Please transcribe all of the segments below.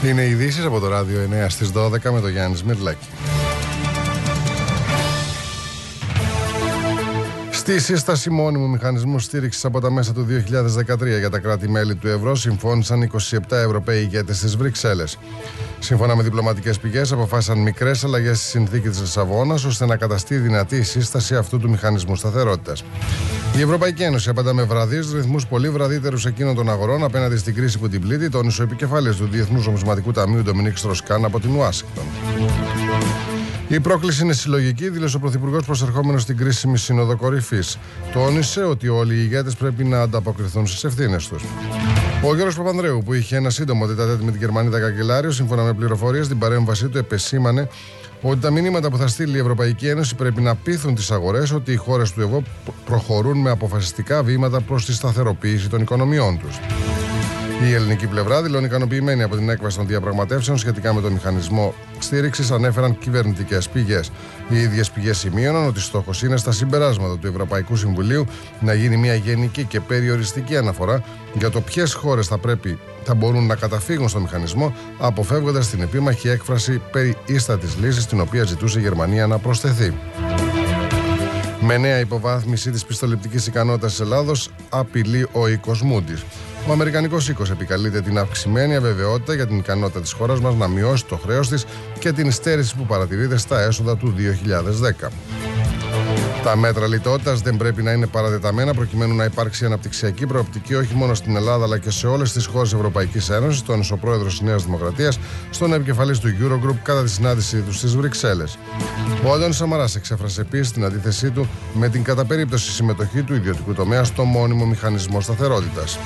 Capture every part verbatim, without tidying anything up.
Είναι οι ειδήσεις από το Ράδιο εννέα στις δώδεκα με τον Γιάννη Σμυρλάκη. Στη σύσταση μόνιμου μηχανισμού στήριξης από τα μέσα του δύο χιλιάδες δεκατρία για τα κράτη-μέλη του ευρώ συμφώνησαν είκοσι επτά Ευρωπαίοι ηγέτες στις Βρυξέλλες. Σύμφωνα με διπλωματικές πηγές, αποφάσισαν μικρές αλλαγές στη συνθήκη της Λισαβόνας ώστε να καταστεί δυνατή η σύσταση αυτού του μηχανισμού σταθερότητας. Η Ευρωπαϊκή Ένωση απαντά με βραδείς ρυθμούς πολύ βραδύτερους εκείνων των αγορών απέναντι στην κρίση που την πλήττει, τόνισε ο επικεφαλής του Διεθνούς Νομισματικού Ταμείου Ντομινίκ Στροσκάν από την Ουάσιγκτον. Η πρόκληση είναι συλλογική, δήλωσε ο Πρωθυπουργός προσερχόμενος στην κρίσιμη Σύνοδο Κορυφής. Τόνισε ότι όλοι οι ηγέτες πρέπει να ανταποκριθούν στις ευθύνες τους. Ο Γιώργος Παπανδρέου, που είχε ένα σύντομο τετατέτ με την Γερμανίδα Καγκελάριο, σύμφωνα με πληροφορίες στην παρέμβασή του, επεσήμανε ότι τα μηνύματα που θα στείλει η Ευρωπαϊκή Ένωση πρέπει να πείθουν τις αγορές ότι οι χώρες του ευρώ προχωρούν με αποφασιστικά βήματα προς τη σταθεροποίηση των οικονομιών τους. Η ελληνική πλευρά δηλώνει ικανοποιημένη από την έκβαση των διαπραγματεύσεων σχετικά με το μηχανισμό στήριξης, ανέφεραν κυβερνητικές πηγές. Οι ίδιες πηγές σημείωναν ότι στόχος είναι στα συμπεράσματα του Ευρωπαϊκού Συμβουλίου να γίνει μια γενική και περιοριστική αναφορά για το ποιες χώρες θα πρέπει θα μπορούν να καταφύγουν στο μηχανισμό, αποφεύγοντας την επίμαχη έκφραση περί ίστατης λύσης, την οποία ζητούσε η Γερμανία να προσθεθεί. Με νέα υποβάθμιση της πιστοληπτικής ικανότητας της Ελλάδος, απειλεί ο οίκος Moody's. Ο Αμερικανικός οίκος επικαλείται την αυξημένη αβεβαιότητα για την ικανότητα της χώρας μας να μειώσει το χρέος της και την στέρηση που παρατηρείται στα έσοδα του δύο χιλιάδες δέκα. Τα μέτρα λιτότητας δεν πρέπει να είναι παρατεταμένα προκειμένου να υπάρξει αναπτυξιακή προοπτική όχι μόνο στην Ελλάδα αλλά και σε όλες τις χώρες Ευρωπαϊκής Ένωσης, τόνισε ο πρόεδρος της Νέας Δημοκρατίας στον επικεφαλής του Eurogroup κατά τη συνάντησή του στις Βρυξέλλες. Ο Αντώνης Σαμαράς εξέφρασε επίσης την αντίθεσή του με την κατά περίπτωση συμμετοχή του ιδιωτικού τομέα στο μόνιμο μηχανισμό σταθερότητας.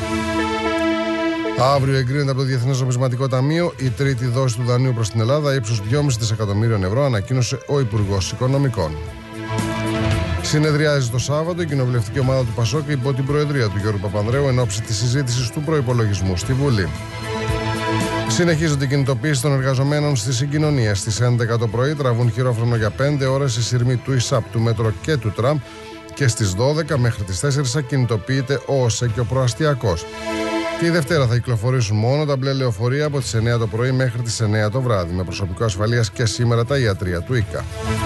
Αύριο εγκρίνεται από το Διεθνές Νομισματικό Ταμείο η τρίτη δόση του δανείου προς την Ελλάδα ύψους δυόμισι δισεκατομμύριων ευρώ, ανακοίνωσε ο Υπουργός Οικονομικών. Συνεδριάζει το Σάββατο η κοινοβουλευτική ομάδα του ΠΑΣΟΚ υπό την προεδρία του Γιώργου Παπανδρέου εν ώψη της συζήτησης του προϋπολογισμού στη Βουλή. Συνεχίζονται οι κινητοποίησεις των εργαζομένων στις συγκοινωνίες. Στις έντεκα το πρωί τραβούν χειρόφρονο για πέντε ώρες οι σειρμοί του ΙΣΑΠ, του Μέτρο και του Τραμ και στις δώδεκα μέχρι τις τέσσερις θα κινητοποιείται ο ΟΣΕ και ο Προαστιακός. Τη Δευτέρα θα κυκλοφορήσουν μόνο τα μπλε λεωφορεία από τις εννέα το πρωί μέχρι τις εννέα το βράδυ, με προσωπικό ασφαλείας και σήμερα τα ιατρεία του ΙΚΑ.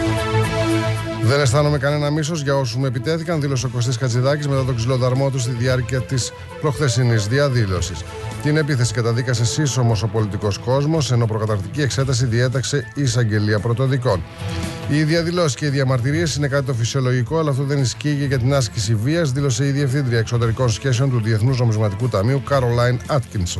Δεν αισθάνομαι κανένα μίσος για όσους με επιτέθηκαν, δήλωσε ο Κωστής Χατζηδάκης μετά τον ξυλοδαρμό του στη διάρκεια της προχθεσινής διαδήλωσης. Την επίθεση καταδίκασε σύσσωμος ο πολιτικός κόσμος, ενώ προκαταρκτική εξέταση διέταξε η εισαγγελία πρωτοδικών. Οι διαδηλώσεις και οι διαμαρτυρίες είναι κάτι το φυσιολογικό, αλλά αυτό δεν ισχύει για την άσκηση βίας, δήλωσε η Διευθύντρια Εξωτερικών Σχέσεων του Διεθνούς Νομισματικού Ταμείου, Καρολάιν Άτκινσον.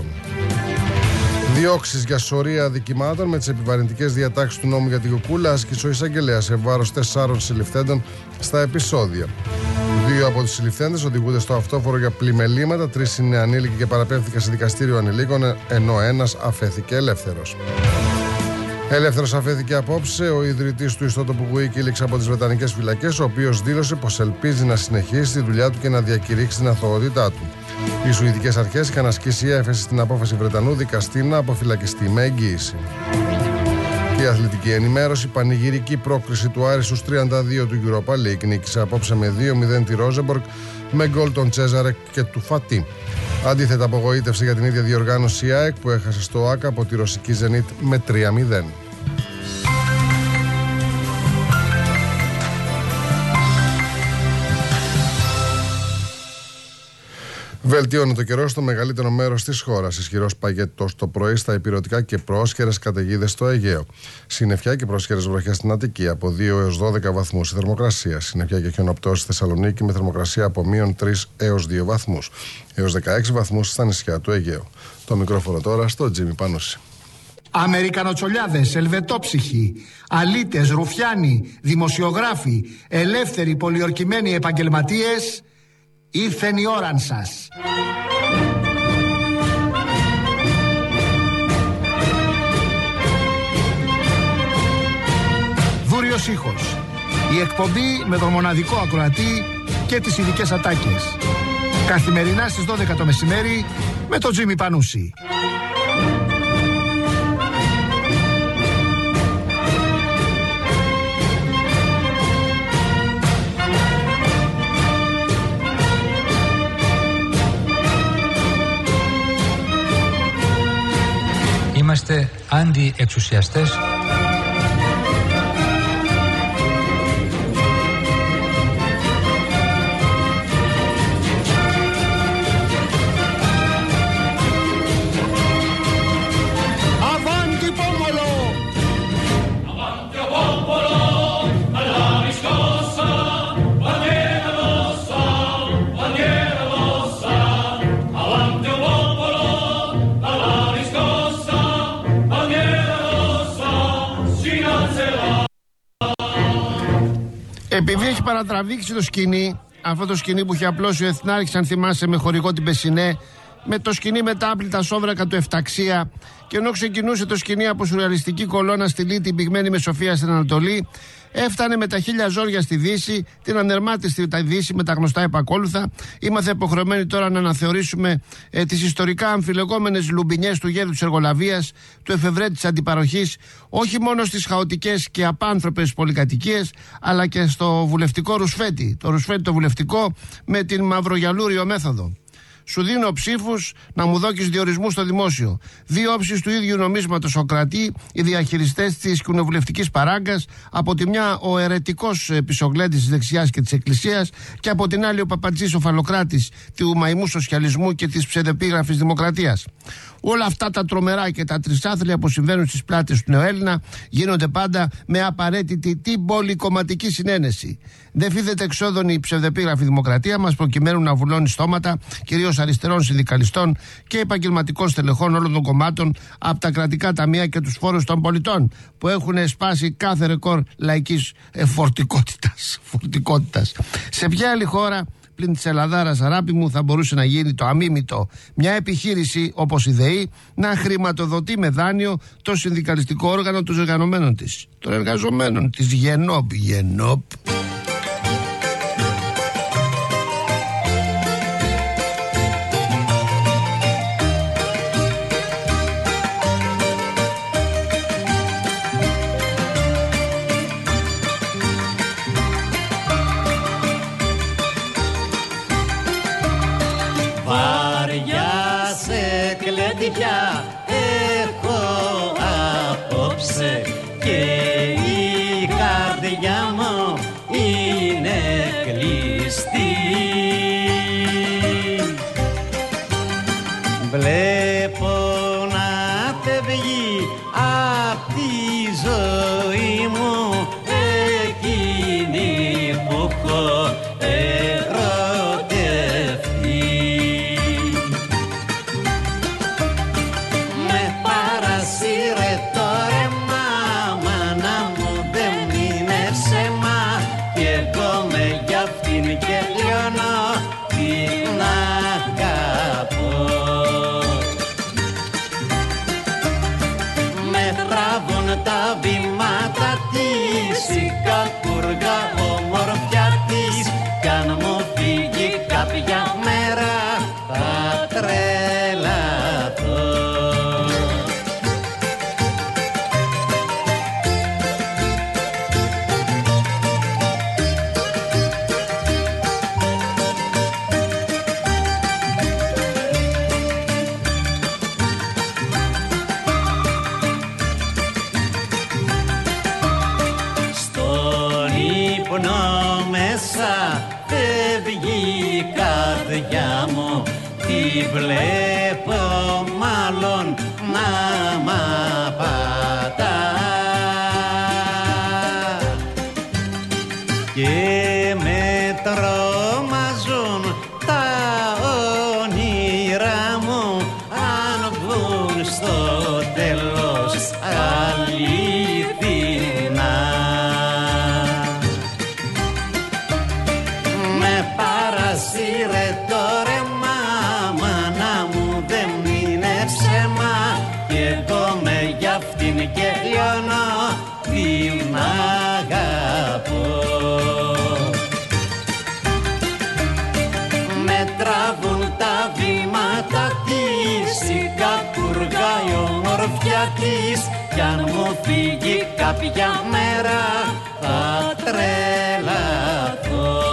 Διώξεις για σωρία αδικημάτων με τις επιβαρυντικές διατάξεις του νόμου για την κουκούλα άσκησε ο εισαγγελέας σε βάρος τεσσάρων συλληφθέντων στα επεισόδια. Δύο από τους συλληφθέντες οδηγούνται στο αυτόφορο για πλημελήματα, τρεις είναι ανήλικοι και παραπέμφθηκαν σε δικαστήριο ανηλίκων, ενώ ένας αφέθηκε ελεύθερος. Ελεύθερος αφέθηκε απόψε ο ιδρυτής του ιστότοπου Wikileaks από τις βρετανικές φυλακές, ο οποίος δήλωσε πως ελπίζει να συνεχίσει τη δουλειά του και να διακηρύξει την αθωότητά του. Οι Σουηδικές αρχές είχαν ασκήσει έφεση στην απόφαση Βρετανού δικαστή να αποφυλακιστεί με εγγύηση. Η αθλητική ενημέρωση, πανηγυρική πρόκριση του Άρη στους τριάντα δύο του Europa League, νίκησε απόψε με δύο μηδέν τη Ρόζεμπορκ με γκολ των Τσέζαρεκ και του Φατί. Αντίθετα, απογοήτευσε για την ίδια διοργάνωση η ΑΕΚ που έχασε στο ΆΚΑ από τη ρωσική Ζενίτ με τρία μηδέν. Βελτιώνεται ο καιρός στο μεγαλύτερο μέρος της χώρας. Ισχυρός παγετός το πρωί στα ηπειρωτικά και πρόσχερες καταιγίδες στο Αιγαίο. Συννεφιά και πρόσχερες βροχές στην Αττική από δύο έως δώδεκα βαθμούς η θερμοκρασία. Συννεφιά και χιονοπτώσεις στη Θεσσαλονίκη με θερμοκρασία από μείον τρεις έως δύο βαθμούς. Έως δεκαέξι βαθμούς στα νησιά του Αιγαίου. Το μικρόφωνο τώρα στο Τζίμι Πανούση. Αμερικανοτσολιάδες, ελβετόψυχοι, αλήτες, ρουφιάνοι, δημοσιογράφοι, ελεύθεροι πολιορκημένοι επαγγελματίες. Ήρθεν η ώραν σας. Δούριος ήχος. Η εκπομπή με τον μοναδικό ακροατή και τις ειδικές ατάκες. Καθημερινά στις δώδεκα το μεσημέρι με τον Τζίμι Πανούση. Είμαστε αντιεξουσιαστές. Επειδή έχει παρατραβήξει το σκηνή, αυτό το σκηνή που είχε απλώσει ο Εθνάρχης, αν θυμάσαι, με χορηγό την Πεσσινέ, με το σκηνή με τα άπλυτα σόβρακα του Εφταξία, και ενώ ξεκινούσε το σκηνή από σουρεαλιστική κολόνα στη Λύτη, πυγμένη με Σοφία στην Ανατολή, έφτανε με τα χίλια ζόρια στη Δύση, την ανερμάτιστη τα Δύση με τα γνωστά επακόλουθα. Είμαστε υποχρεωμένοι τώρα να αναθεωρήσουμε ε, τις ιστορικά αμφιλεγόμενες λουμπινιές του γέδου της εργολαβίας, του εφευρέτη της αντιπαροχής, όχι μόνο στις χαοτικές και απάνθρωπες πολυκατοικίες, αλλά και στο βουλευτικό ρουσφέτη. Το ρουσφέτη το βουλευτικό με την μαυρογιαλούριο μέθοδο. Σου δίνω ψήφους να μου δώκεις διορισμούς στο δημόσιο. Δύο όψεις του ίδιου νομίσματος ο κρατή, οι διαχειριστές της κοινοβουλευτικής παράγκας. Από τη μια ο αιρετικός πισογλέντης της δεξιάς και της εκκλησίας, και από την άλλη ο παπατζής ο φαλοκράτης του μαϊμού σοσιαλισμού και της ψευδεπίγραφης δημοκρατίας. Όλα αυτά τα τρομερά και τα τρισάθλια που συμβαίνουν στις πλάτες του νεοέλληνα γίνονται πάντα με απαραίτητη την πολυκομματική συνένεση. Δεν φύδεται εξόδων η ψευδεπίγραφη δημοκρατία μας, προκειμένου να βουλώνει στόματα κυρίως αριστερών συνδικαλιστών και επαγγελματικών στελεχών όλων των κομμάτων από τα κρατικά ταμεία και τους φόρους των πολιτών, που έχουν σπάσει κάθε ρεκόρ λαϊκής φορτικότητας. φορτικότητας. Σε ποια άλλη χώρα πλην της Ελλαδάρας, αγάπη μου, θα μπορούσε να γίνει το αμίμητο μια επιχείρηση όπως η ΔΕΗ να χρηματοδοτεί με δάνειο το συνδικαλιστικό όργανο των εργαζομένων της, των εργαζομένων της Γενόπ. Γενόπ. Πια έχω απόψε και η καρδιά μου είναι κλειστή. Βλέπω να φεύγει απ' τη ζωή μου εκείνη που έχω τα βήματα της, η κακούργα ομορφιά της, κι αν μου φύγει κάποια μέρα θα τρελαθώ. Φεύγει η καρδιά μου, τη βλέπω μάλλον να μ' απατά και με τρομάζουν τα όνειρά μου, αν βγουν στο τέλος αληθινά. Παρασύρε το ρέμα, μάνα μου δεν είναι ψέμα, κι εγώ με γι' αυτήν και λιώνω, την αγαπώ. Με τραβούν τα βήματα της, η κακούργα η ομορφιά της, κι αν μου φύγει κάποια μέρα θα τρελαθώ.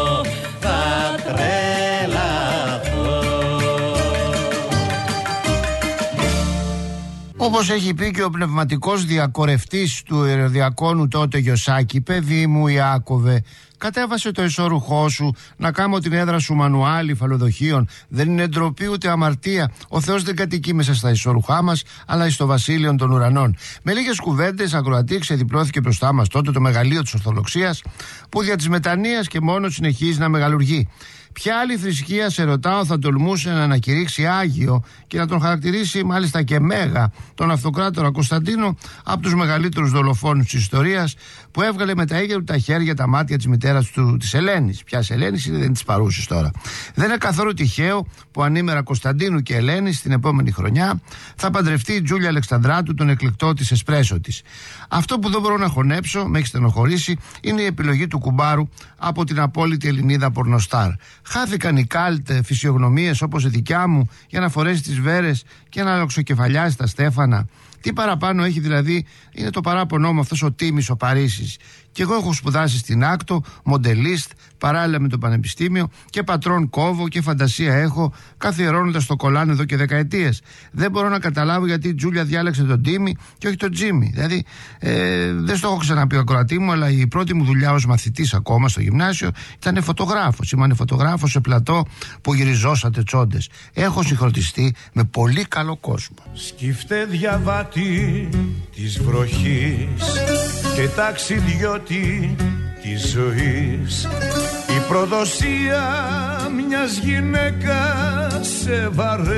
Όπως έχει πει και ο πνευματικός διακορευτής του αεροδιακόνου τότε Γιωσάκη, παιδί μου Ιάκωβε, κατέβασε το εσώρουχό σου, να κάνω την έδρα σου μανουάλι υφαλοδοχείων. Δεν είναι ντροπή ούτε αμαρτία. Ο Θεός δεν κατοικεί μέσα στα εσώρουχά μας, αλλά στο βασίλειον των ουρανών. Με λίγες κουβέντες, ακροατή, ξεδιπλώθηκε μπροστά μας τότε το μεγαλείο της Ορθοδοξίας, που δια της μετανοίας και μόνο συνεχίζει να μεγαλουργεί. Ποια άλλη θρησκεία, σε ρωτάω, θα τολμούσε να ανακηρύξει Άγιο και να τον χαρακτηρίσει μάλιστα και Μέγα τον Αυτοκράτορα Κωνσταντίνο, από τους μεγαλύτερους δολοφόνους της ιστορίας, που έβγαλε με τα ίδια του τα χέρια τα μάτια της μητέρας του, της Ελένης. Ποιας Ελένης, δεν της παρούσης τώρα. Δεν είναι καθόλου τυχαίο που ανήμερα Κωνσταντίνου και Ελένης την επόμενη χρονιά θα παντρευτεί η Τζούλια Αλεξανδράτου, τον εκλεκτό της Εσπρέσο της. Αυτό που δεν μπορώ να χωνέψω, με έχει στενοχωρήσει, είναι η επιλογή του κουμπάρου από την απόλυτη Ελληνίδα πορνοστάρ. Χάθηκαν οι καλτ φυσιογνωμίες όπως η δικιά μου για να φορέσει τις βέρες και να λοξοκεφαλιάσει τα στέφανα. Τι παραπάνω έχει δηλαδή, είναι το παράπονό μου αυτός ο Τίμης ο Παρίσης. Και εγώ έχω σπουδάσει στην Άκτο, μοντελίστ, παράλληλα με το Πανεπιστήμιο, και πατρόν κόβω και φαντασία έχω, καθιερώνοντας το κολάν εδώ και δεκαετίες. Δεν μπορώ να καταλάβω γιατί η Τζούλια διάλεξε τον Τίμη και όχι τον Τζίμι. Δηλαδή, ε, δεν στο έχω ξαναπεί ο ακροατή μου, αλλά η πρώτη μου δουλειά ως μαθητής ακόμα στο γυμνάσιο ήταν φωτογράφος. Ήμουν φωτογράφος σε πλατό που γυριζόσατε τσόντες. Έχω συγχρονιστεί με πολύ καλό κόσμο. Σκύφτε διαβάτη της βροχής και ταξιδιώτη της ζωής, η προδοσία μιας γυναίκας σε βαραίνει.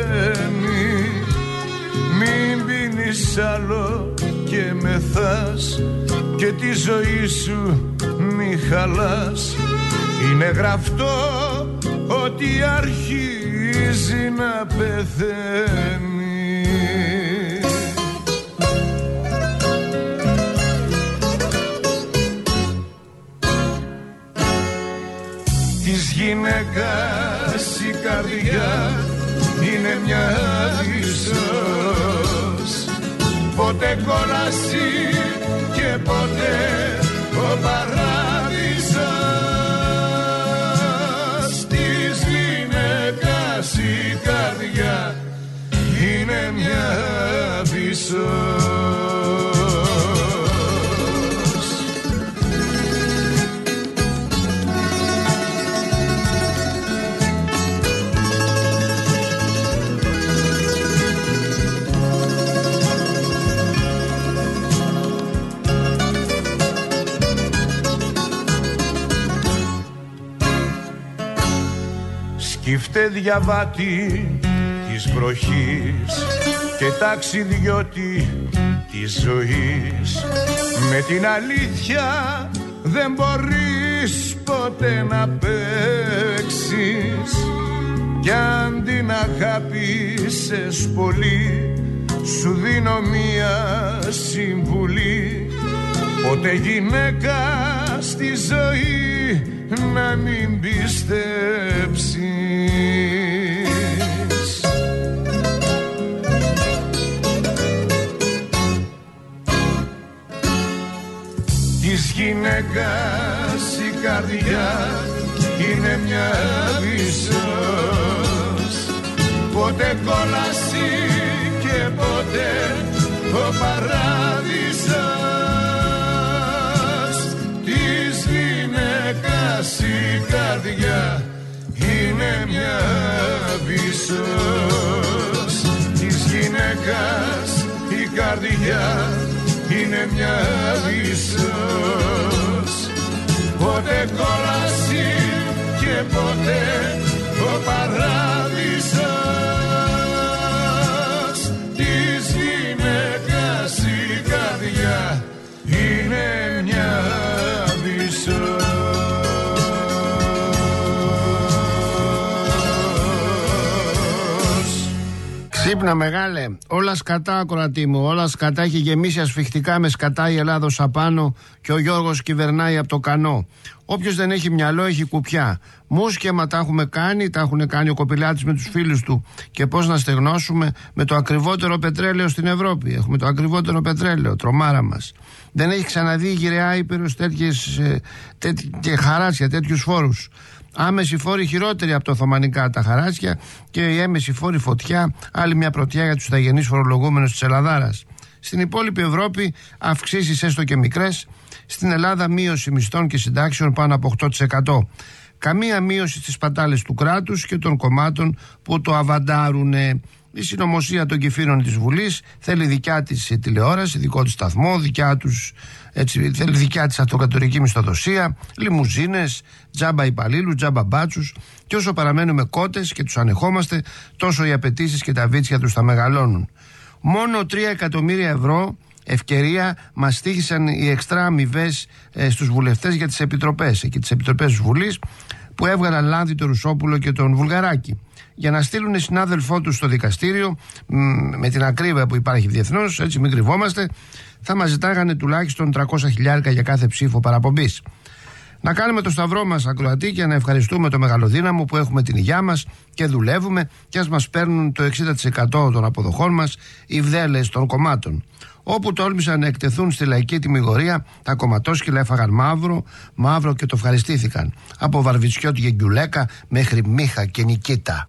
Μην πίνεις άλλο και μεθάς και τη ζωή σου μη χαλάς. Είναι γραφτό ότι αρχίζει να πεθαίνει. Της γυναίκας η καρδιά είναι μια ίσως, ποτέ κόλαση και ποτέ ο παράδεισος. Της γυναίκας η καρδιά είναι μια ίσως. Σκύφτε διαβάτη της βροχής και ταξιδιώτη της ζωής, με την αλήθεια δεν μπορείς ποτέ να παίξεις, κι αν την αγάπησες πολύ σου δίνω μία συμβουλή, ποτέ γυναίκα στη ζωή να μην πιστέψεις. Της γυναίκας η καρδιά είναι μια ίσως, ποτέ κόλαση και ποτέ ο παράδεισος. Της γυναίκας η καρδιά είναι μια ίσως, της γυναίκας η καρδιά είναι μια ίσως, ποτέ κόλαση και ποτέ ο παράδεισος. Της γυναίκας η καρδιά είναι μια ίσως. Ξύπνα μεγάλε, όλα σκατά ακροατή μου, όλα σκατά, έχει γεμίσει ασφιχτικά με σκατά η Ελλάδος απάνω και ο Γιώργος κυβερνάει από το κανό. Όποιος δεν έχει μυαλό έχει κουπιά. Μουσκεμα τα έχουμε κάνει, τα έχουν κάνει ο Κοπηλάτης με τους φίλους του. Και πώς να στεγνώσουμε με το ακριβότερο πετρέλαιο στην Ευρώπη. Έχουμε το ακριβότερο πετρέλαιο, τρομάρα μας. Δεν έχει ξαναδεί η γυραιά Ήπειρος τέτοιες, τέτοι, και χαράτσια, τέτοιους φόρους. Άμεση φόρη χειρότερη από το Οθωμανικά τα χαράτσια και η έμεση φόρη φωτιά, άλλη μια πρωτιά για τους ηθαγενείς φορολογούμενους της Ελλαδάρας. Στην υπόλοιπη Ευρώπη αυξήσεις έστω και μικρές. Στην Ελλάδα μείωση μισθών και συντάξεων πάνω από οκτώ τοις εκατό. Καμία μείωση στις πατάλες του κράτους και των κομμάτων που το αβαντάρουν. Η συνωμοσία των κεφύρων της Βουλής θέλει δικιά της τηλεόραση, δικό της σταθμό, δικιά τους, έτσι, θέλει δικιά της αυτοκρατορική μισθοδοσία, λιμουζίνες, τζάμπα υπαλλήλους, τζάμπα μπάτσους, και όσο παραμένουμε κότες και τους ανεχόμαστε, τόσο οι απαιτήσεις και τα βίτσια τους θα μεγαλώνουν. Μόνο τρία εκατομμύρια ευρώ ευκαιρία μας στοίχησαν οι εξτρά αμοιβές ε, στους βουλευτές για τις επιτροπές, και τις επιτροπές της Βουλής που έβγαλαν λάδι τον Ρουσόπουλο και τον Βουλγαράκη, για να στείλουν συνάδελφό τους στο δικαστήριο, με την ακρίβεια που υπάρχει διεθνώς, έτσι μην κρυβόμαστε, θα μας ζητάγανε τουλάχιστον τριακόσια χιλιάρικα για κάθε ψήφο παραπομπής. Να κάνουμε το σταυρό μας, ακροατή, και να ευχαριστούμε το μεγαλοδύναμο που έχουμε την υγειά μας και δουλεύουμε, και ας μας παίρνουν το εξήντα τοις εκατό των αποδοχών μας οι βδέλες των κομμάτων. Όπου τόλμησαν να εκτεθούν στη λαϊκή τιμιγορία, τα κομματόσκυλα έφαγαν μαύρο, μαύρο και το ευχαριστήθηκαν. Από Βαρβιτσιώτη και Γκιουλέκα μέχρι Μίχα και Νικίτα.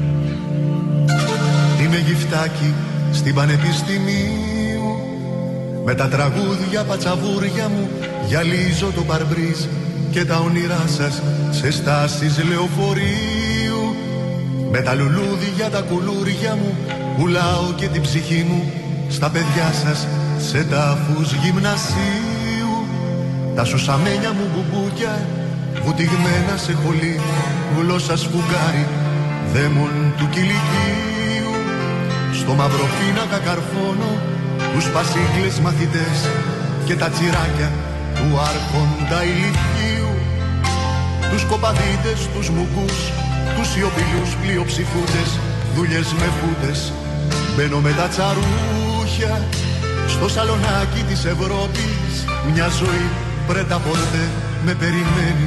Είμαι γυφτάκι στην Πανεπιστημίου, με τα τραγούδια πατσαβούρια μου γυαλίζω το παρμπρίζ και τα όνειρά σας σε στάσεις λεωφορείου. Με τα λουλούδια τα κουλούρια μου πουλάω και την ψυχή μου στα παιδιά σας σε τάφους γυμνασίου. Τα σωσαμένια μου μπουμπούκια βουτυγμένα σε χολή, γλώσσα σφουγγάρι δαίμον του κηλικίου. Στο μαύρο πίνακα καρφώνω τους πασίγκλες μαθητές και τα τσιράκια του άρχοντα ηλικίου. Τους κοπαδίτες, τους μουκούς, τους σιωπηλούς πλειοψηφούτες, δουλειές με φούτες. Μπαίνω με τα τσαρούχια στο σαλονάκι της Ευρώπης. Μια ζωή πρέτα πορτέ με περιμένει.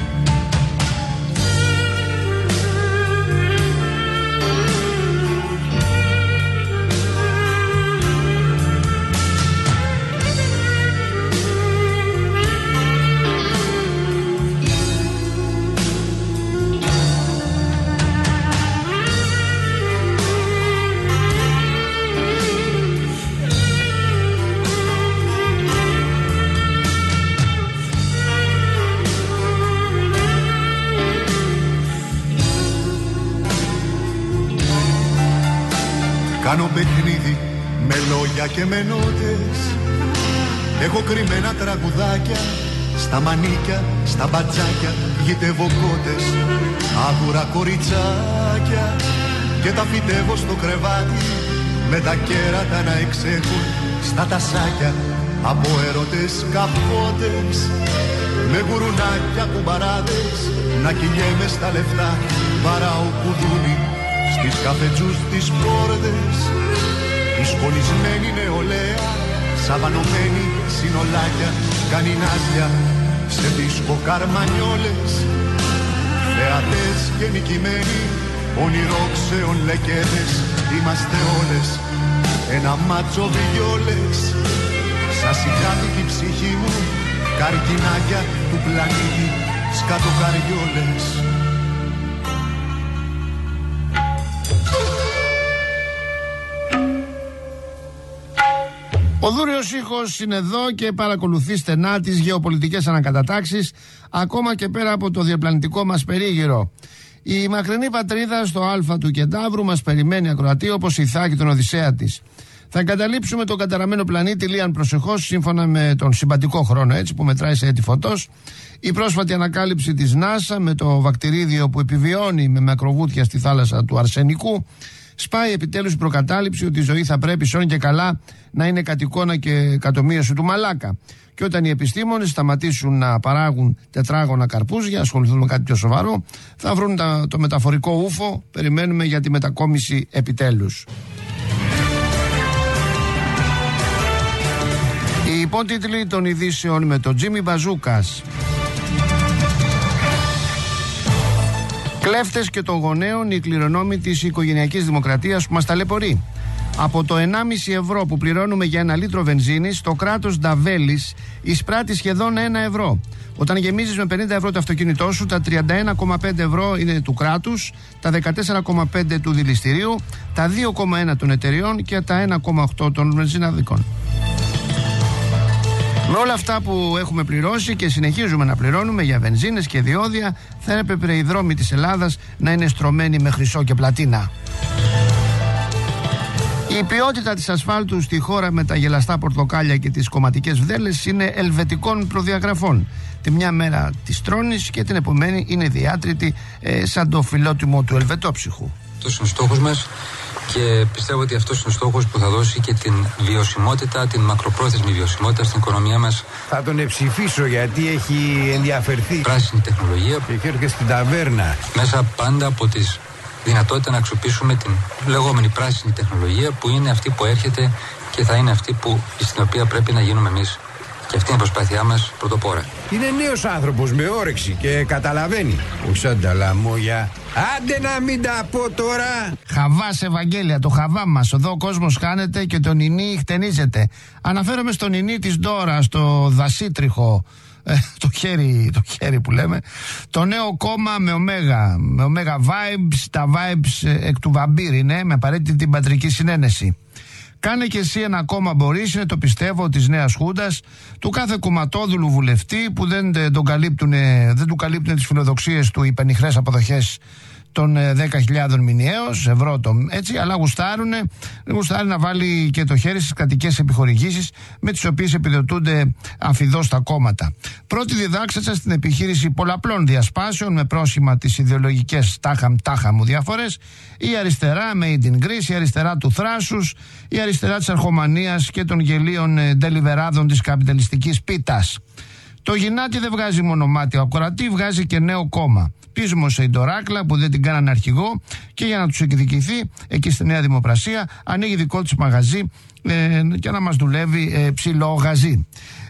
Κάνω παιχνίδι με λόγια και με νότες. Έχω κρυμμένα τραγουδάκια στα μανίκια, στα μπατζάκια, γητεύω κότες, άγουρα κοριτσάκια, και τα φυτεύω στο κρεβάτι με τα κέρατα να εξέχουν στα τασάκια από έρωτες καπότες. Με γουρουνάκια κουμπαράδες να κυλιέμαι στα λεφτά, βαράω κουδούνι στις καφετζούς τις πόρδες. Η σκονισμένη νεολαία, σαβανωμένη συνολάκια, κάνει νάζια σε δίσκο καρμανιόλες. Θεατές και νικημένοι, ονειρόξεων λεκέτες, είμαστε όλες ένα μάτσο βιόλες. Σας σηκάτει την ψυχή μου, καρκινάκια του πλανήτη, σκατοκαριόλες. Ο Δούριος Ήχος είναι εδώ και παρακολουθεί στενά τις γεωπολιτικές ανακατατάξεις, ακόμα και πέρα από το διαπλανητικό μας περίγυρο. Η μακρινή πατρίδα στο Α του Κεντάβρου μας περιμένει, ακροατή, όπως η Ιθάκη τον Οδυσσέα της. Θα εγκαταλείψουμε τον καταραμένο πλανήτη λίαν προσεχώς, σύμφωνα με τον συμπαντικό χρόνο, έτσι, που μετράει σε έτη φωτός. Η πρόσφατη ανακάλυψη της NASA με το βακτηρίδιο που επιβιώνει με μακροβούτια στη θάλασσα του αρσενικού σπάει επιτέλους η προκατάληψη ότι η ζωή θα πρέπει σώνει και καλά να είναι κατ' εικόνα και εκατομμύωση του μαλάκα. Και όταν οι επιστήμονες σταματήσουν να παράγουν τετράγωνα καρπούζια, ασχοληθούν με κάτι πιο σοβαρό, θα βρουν τα, το μεταφορικό ούφο. Περιμένουμε για τη μετακόμιση επιτέλους. Οι υπότιτλοι των ειδήσεων με τον Τζίμι Μπαζούκας. Κλέφτες και των γονέων, η κληρονόμη της οικογενειακής δημοκρατίας που μας ταλαιπωρεί. Από το ενάμιση ευρώ που πληρώνουμε για ένα λίτρο βενζίνης, το κράτος Νταβέλης εισπράττει σχεδόν ένα ευρώ. Όταν γεμίζεις με πενήντα ευρώ το αυτοκίνητό σου, τα τριάντα ένα κόμμα πέντε ευρώ είναι του κράτους, τα δεκατέσσερα κόμμα πέντε του δηληστηρίου, τα δύο κόμμα ένα των εταιριών και τα ένα κόμμα οκτώ των βενζιναδικών. Με όλα αυτά που έχουμε πληρώσει και συνεχίζουμε να πληρώνουμε για βενζίνες και διόδια, θα έπρεπε οι δρόμοι της Ελλάδας να είναι στρωμένοι με χρυσό και πλατίνα. Η ποιότητα της ασφάλτου στη χώρα με τα γελαστά πορτοκάλια και τις κομματικές βδέλες είναι ελβετικών προδιαγραφών. Τη μια μέρα της τρώνεις και την επομένη είναι διάτρητη ε, σαν το φιλότιμο του ελβετόψυχου. Αυτός είναι ο στόχος μας και πιστεύω ότι αυτός είναι ο στόχος που θα δώσει και την βιωσιμότητα, την μακροπρόθεσμη βιωσιμότητα στην οικονομία μας. Θα τον εψηφίσω γιατί έχει ενδιαφερθεί. Πράσινη τεχνολογία. Και έχει έρθει και στην ταβέρνα. Μέσα πάντα από τις δυνατότητα να αξιοποιήσουμε την λεγόμενη πράσινη τεχνολογία που είναι αυτή που έρχεται και θα είναι αυτή που, στην οποία πρέπει να γίνουμε εμείς. Και αυτή είναι η προσπάθειά μας πρωτοπόρα. Είναι νέος άνθρωπος με όρεξη και καταλαβαίνει. Όχι σαν τα λαμόγια. Άντε να μην τα πω τώρα. Χαβάς Ευαγγέλια, το χαβά μας. Εδώ ο κόσμος χάνεται και το νινί χτενίζεται. Αναφέρομαι στο νινί της Ντόρα, στο δασίτριχο. Ε, το, χέρι, το χέρι που λέμε. Το νέο κόμμα με ωμέγα, με ωμέγα vibes, τα vibes ε, εκ του βαμπύρ είναι, με απαραίτητη την πατρική συνένεση. Κάνε και εσύ ένα κόμμα μπορείς, είναι το πιστεύω της νέας Χούντας, του κάθε κομματόδουλου βουλευτή που δεν, δεν, τον καλύπτουν, δεν του καλύπτουν τις φιλοδοξίες του οι πενιχρές αποδοχές των δέκα χιλιάδων μηνιαίως ευρώ το, έτσι, αλλά γουστάρουνε, γουστάρουν να βάλει και το χέρι στις κρατικές επιχορηγήσεις με τις οποίες επιδοτούνται αμφιδώς τα κόμματα. Πρώτη διδάξατσα στην επιχείρηση πολλαπλών διασπάσεων με πρόσημα τις ιδεολογικές τάχαμ τάχα μου διαφορές, η αριστερά made in Greece, η αριστερά του θράσους, η αριστερά της αρχομανίας και των γελίων ντελιβεράδων της καπιταλιστικής πίτας. Το γυνάτι δεν βγάζει μόνο μάτι, ο ακροατή βγάζει και νέο κόμμα. Πείσμο σε Ιντοράκλα που δεν την κάνανε αρχηγό και για να τους εκδικηθεί εκεί στη Νέα Δημοκρασία ανοίγει δικό της μαγαζί ε, και να μας δουλεύει ε, ψηλό γαζί.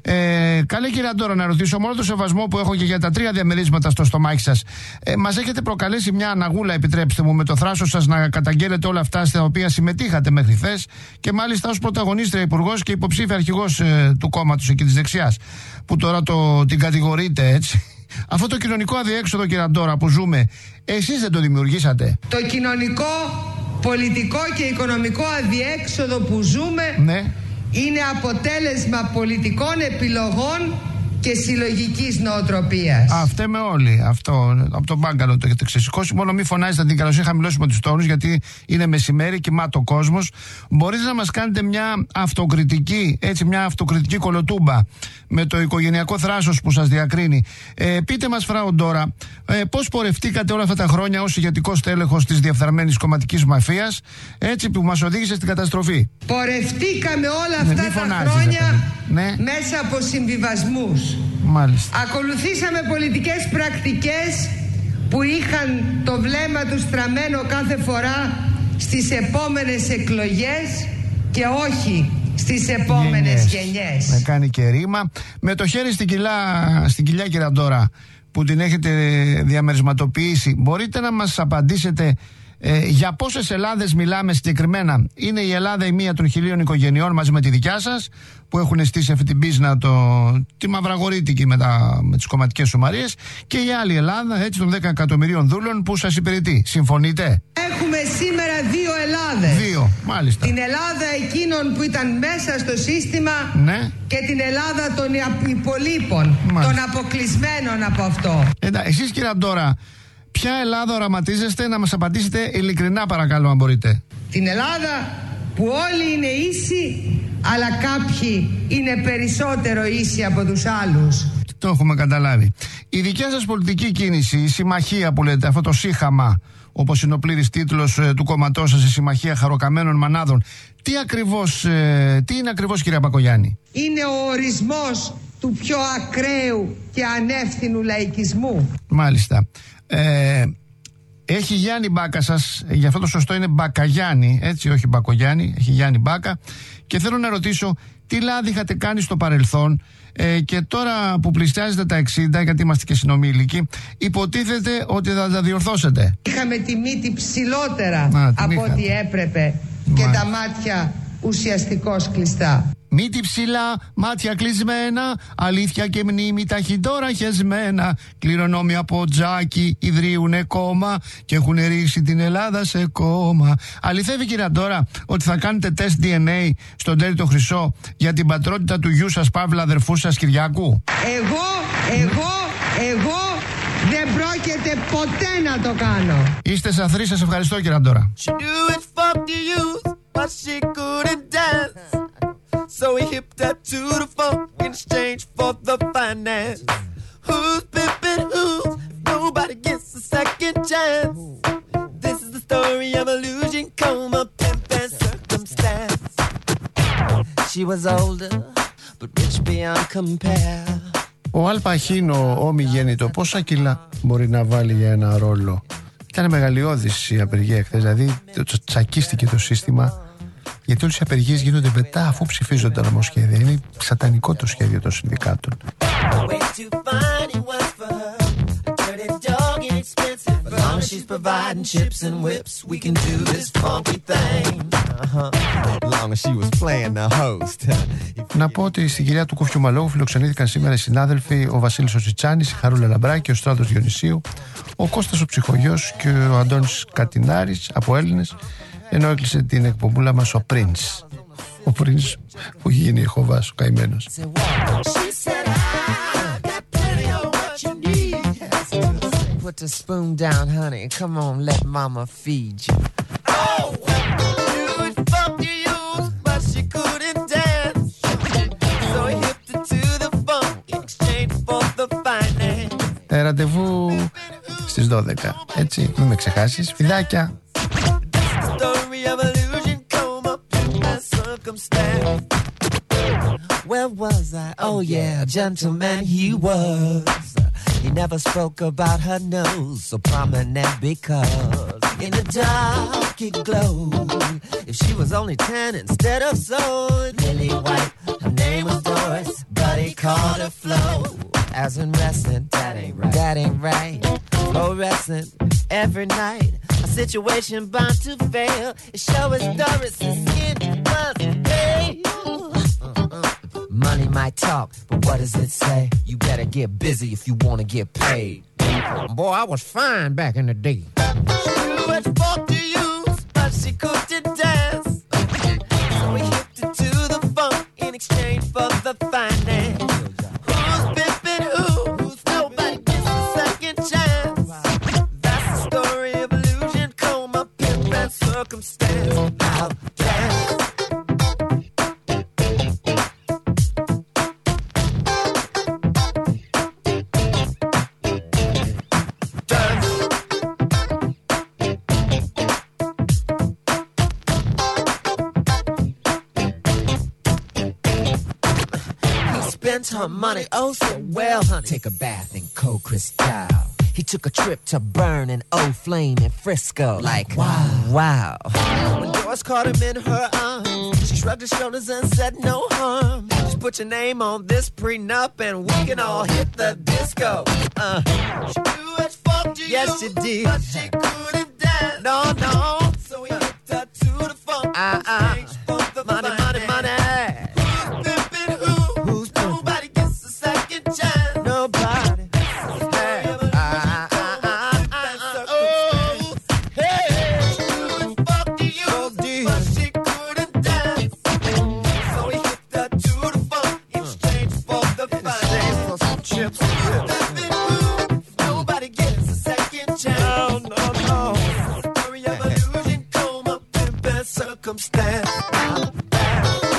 Ε, καλέ κύριε Αντόρα, να ρωτήσω, μόνο το σεβασμό που έχω και για τα τρία διαμερίσματα στο στομάχι σας, ε, μας έχετε προκαλέσει μια αναγούλα, επιτρέψτε μου, με το θράσος σας να καταγγέλλετε όλα αυτά στα οποία συμμετείχατε μέχρι χθες και μάλιστα ως πρωταγωνίστρια υπουργός και υποψήφια αρχηγός ε, του κόμματος εκεί της δεξιάς, που τώρα το, την κατηγορείτε έτσι. Αυτό το κοινωνικό αδιέξοδο, κύριε Αντόρα, που ζούμε, εσείς δεν το δημιουργήσατε? Το κοινωνικό, πολιτικό και οικονομικό αδιέξοδο που ζούμε, ναι, είναι αποτέλεσμα πολιτικών επιλογών και συλλογικής νοοτροπίας. Α, φταίμε όλοι. Αυτό από τον μπάγκαλο το έχετε ξεσηκώσει. Μόνο μη φωνάζετε την καλοσύνη, χαμηλώσουμε τους τόνους, γιατί είναι μεσημέρι, κοιμάται ο κόσμος. Μπορείτε να μας κάνετε μια αυτοκριτική, έτσι, μια αυτοκριτική κολοτούμπα με το οικογενειακό θράσος που σας διακρίνει. Ε, πείτε μας, φράου Ντόρα, ε, πώς πορευτήκατε όλα αυτά τα χρόνια ως ηγετικός τέλεχος της διεφθαρμένης κομματικής μαφίας, έτσι, που μας οδήγησε στην καταστροφή? Πορευτήκαμε όλα αυτά ναι, τα φωνάζεις, χρόνια ναι. μέσα από συμβιβασμούς. Μάλιστα. Ακολουθήσαμε πολιτικές πρακτικές που είχαν το βλέμμα τους στραμμένο κάθε φορά στις επόμενες εκλογές και όχι στις επόμενες γενιές. γενιές. Με κάνει και ρήμα. Με το χέρι στην κοιλιά, στην κοιλιά κύριε Αντόρα, που την έχετε διαμερισματοποιήσει, μπορείτε να μας απαντήσετε Ε, για πόσες Ελλάδες μιλάμε συγκεκριμένα? Είναι η Ελλάδα η μία των χιλίων οικογενειών μαζί με τη δικιά σας που έχουν στήσει αυτή την πίσνα, το, τη μαυραγορίτικη με, τα, με τις κομματικές σωμαρίες, και η άλλη Ελλάδα, έτσι, των δέκα εκατομμυρίων δούλων που σας υπηρετεί. Συμφωνείτε? Έχουμε σήμερα δύο Ελλάδες. Δύο, μάλιστα. Την Ελλάδα εκείνων που ήταν μέσα στο σύστημα, ναι, και την Ελλάδα των υπολείπων, μάλιστα, των αποκλεισμένων από αυτό. Εντάξει, εσείς κύριε Αντόρα, ποια Ελλάδα οραματίζεστε? Να μας απαντήσετε ειλικρινά παρακαλώ, αν μπορείτε. Την Ελλάδα που όλοι είναι ίσοι, αλλά κάποιοι είναι περισσότερο ίσοι από τους άλλους. Το έχουμε καταλάβει. Η δικιά σας πολιτική κίνηση, η συμμαχία που λέτε, αυτό το σύχαμα, όπως είναι ο πλήρης τίτλος ε, του κόμματός σας, η Συμμαχία Χαροκαμένων Μανάδων, τι ακριβώς, ε, τι είναι ακριβώς, κυρία Μπακογιάννη? Είναι ο ορισμός του πιο ακραίου και ανεύθυνου λαϊκισμού. Μάλιστα. Ε, έχει Γιάννη Μπάκα σας, γι' αυτό το σωστό είναι Μπακαγιάννη, έτσι, όχι Μπακογιάννη, έχει Γιάννη Μπάκα. Και θέλω να ρωτήσω, τι λάθη είχατε κάνει στο παρελθόν ε, και τώρα που πλησιάζετε τα εξήντα, γιατί είμαστε και συνομήλικοι, υποτίθεται ότι θα τα διορθώσετε? Είχαμε τη μύτη ψηλότερα Α, από είχατε. ό,τι έπρεπε. Μάλιστα. Και τα μάτια ουσιαστικώς κλειστά. μύτη ψηλά, μάτια κλεισμένα, αλήθεια και μνήμη ταχυντόρα χεσμένα. Κληρονόμοι από τζάκι ιδρύουνε κόμμα και έχουν ρίξει την Ελλάδα σε κόμμα. Αληθεύει, κυρία Ντόρα, ότι θα κάνετε τεστ ντι εν έι στον Τέρι το Χρυσό για την πατρότητα του γιου σας, Παύλα, αδερφού σας, Κυριάκου? Εγώ, εγώ, εγώ δεν πρόκειται ποτέ να το κάνω. Είστε σαθροί, σας ευχαριστώ, κυρία Ντόρα. But she couldn't dance, so he hipped her to the funk in exchange for the finance. Who's pimping who? Nobody gets a second chance. This is the story of illusion, coma, pimp and circumstance. She was older, but rich beyond compare. Ο Αλ Παχίνο, ομιγέννητο, πόσα κιλά μπορεί να βάλει για ένα ρόλο? Ήταν μεγαλειώδης η απεργία εχθές, δηλαδή τσακίστηκε το σύστημα, γιατί όλες οι απεργίες γίνονται μετά αφού ψηφίζονται τα νομοσχέδια. Είναι σατανικό το σχέδιο των συνδικάτων. Να πω ότι στην κυρία του Κούφιου Μαλόγου φιλοξενήθηκαν σήμερα οι συνάδελφοι ο Βασίλης ο Τσιτσάνης, η Χαρούλα Λαμπράκη, ο Στράτος Διονυσίου, ο Κώστας ο Ψυχογιός και ο Αντώνης Κατινάρης από Έλληνες, ενώ έκλεισε την εκπομπούλα μας ο Prince. Ο Prince που έχει γίνει Ιεχωβάς, ο καημένος. Put the spoon down, honey. Come on, let mama feed you. Oh, you fuck you use, but she couldn't dance. So he hipped her to the funk in exchange for the finance. Ε, ραντεβού στις δώδεκα, έτσι, μην με ξεχάσεις. Φιδάκια. Story of illusion, coma, and circumstance. Where was I? Oh yeah, gentleman he was. He never spoke about her nose, so prominent because in the dark it glowed. If she was only ten instead of so, lily white, her name was Doris, but he called her Flo. As in wrestling, that ain't right. That ain't right. Fluorescent every night. A situation bound to fail. It show us Doris's skin was pale. Money might talk, but what does it say? You better get busy if you wanna get paid. Boy, I was fine back in the day. She knew what fuck to use, but she couldn't dance. So we hipped her to the funk in exchange for the finance. Who's pimping who? Who's nobody gets a second chance. That's the story of illusion, coma, pimp and circumstance. Now dance. Her money oh so well, honey. Take a bath in cold Cristal. He took a trip to burn an old flame in Frisco. Like wow, wow. When Doris caught him in her arms, she shrugged her shoulders and said no harm. Just put your name on this prenup and we can all hit the disco. Uh, she knew it's fuck to yes, you, she did. But she couldn't dance. No, no. So he hipped her to the funk. Uh, uh. The money, money, money, money. Nobody. Hey. Ah, ah, ah, ah, ah, oh, hey. Fuck you, but she couldn't dance. So he hipped her to the funk in exchange for the finance. For some chips. Nobody gets a second chance. No, no, no. Story of illusion, coma, pimp and circumstance.